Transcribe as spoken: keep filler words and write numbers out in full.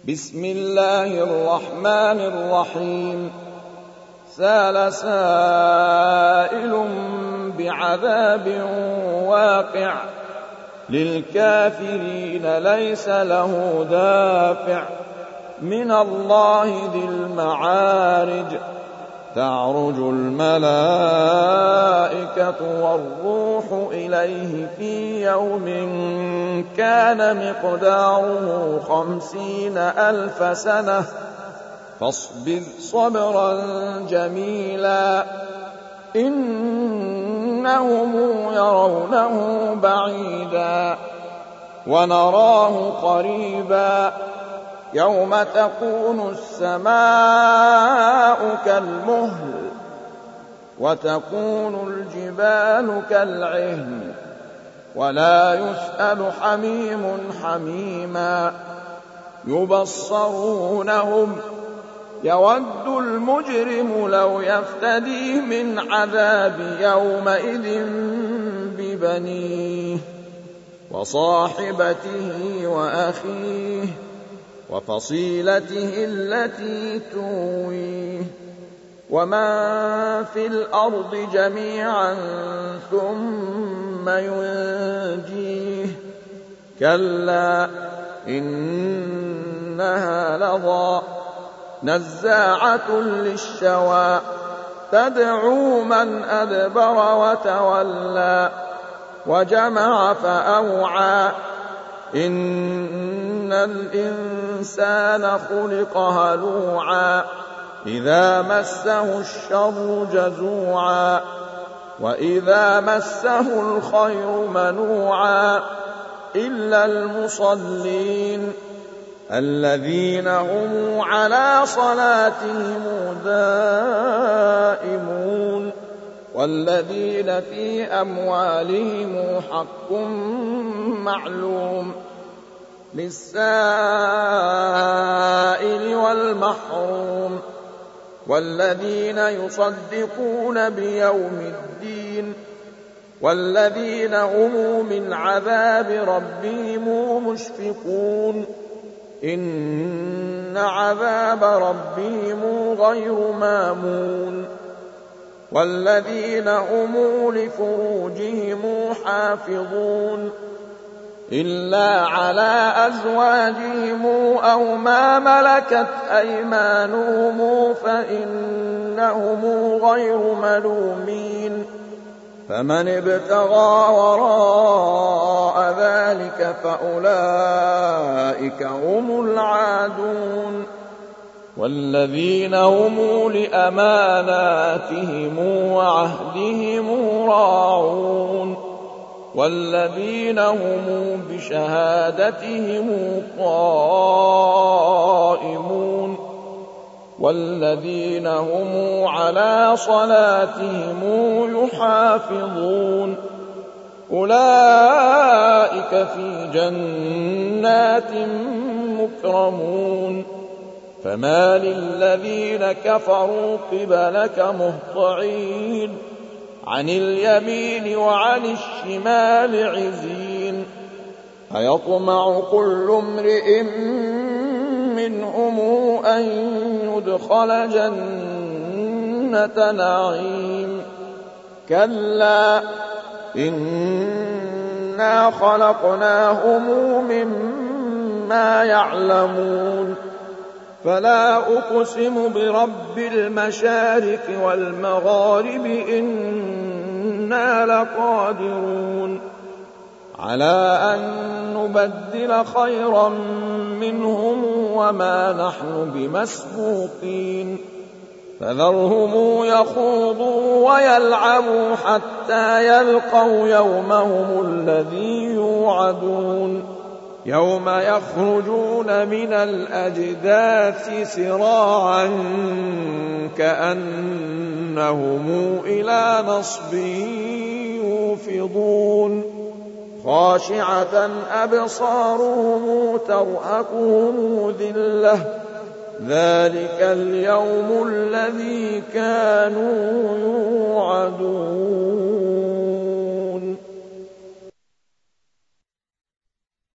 بسم الله الرحمن الرحيم سأل سائل بعذاب واقع للكافرين ليس له دافع من الله ذي المعارج تعرج الملائكة والروح إليه في يوم كان مقداره خمسين ألف سنة فاصبر صبرا جميلا إنهم يرونه بعيدا ونراه قريبا يوم تكون السماء كالمهل وتكون الجبال كالعهن ولا يسأل حميم حميما يبصرونهم يود المجرم لو يفتدي من عذاب يومئذ ببنيه وصاحبته وأخيه وفصيلته التي تؤويه ومن في الأرض جميعا ثم ينجيه كلا إنها لظى نزاعة للشوى تدعو من أدبر وتولى وجمع فأوعى إن الإنسان خلق هلوعا إذا مسه الشر جزوعا وإذا مسه الخير منوعا إلا المصلين الذين هم على صلاتهم دائمون والذين في أموالهم حق معلوم للسائل والمحروم والذين يصدقون بيوم الدين والذين هم من عذاب ربهم مشفقون إن عذاب ربهم غير مامون والذين هم لفروجهم حافظون إلا على أزواجهم أو ما ملكت أيمانهم فإنهم غير ملومين فمن ابتغى وراء ذلك فأولئك هم العادون والذين هم لأماناتهم وعهدهم راعون والذين هم بشهادتهم قائمون والذين هم على صلاتهم يحافظون أولئك في جنات مكرمون فما للذين كفروا قبلك مهطعين عن اليمين وعن الشمال عزين أيطمع كل امرئ منهم أن يدخل جنة نعيم كلا إنا خلقناهم مما يعلمون فلا أقسم برب المشارق والمغارب إنا لقادرون على أن نبدل خيرا منهم وما نحن بمسبوقين فذرهم يخوضوا ويلعبوا حتى يلقوا يومهم الذي يوعدون يوم يخرجون من الأجداث سراعا كأنهم إلى نصب يوفضون خاشعة أبصارهم ترهقهم ذلة ذلك اليوم الذي كانوا يوعدون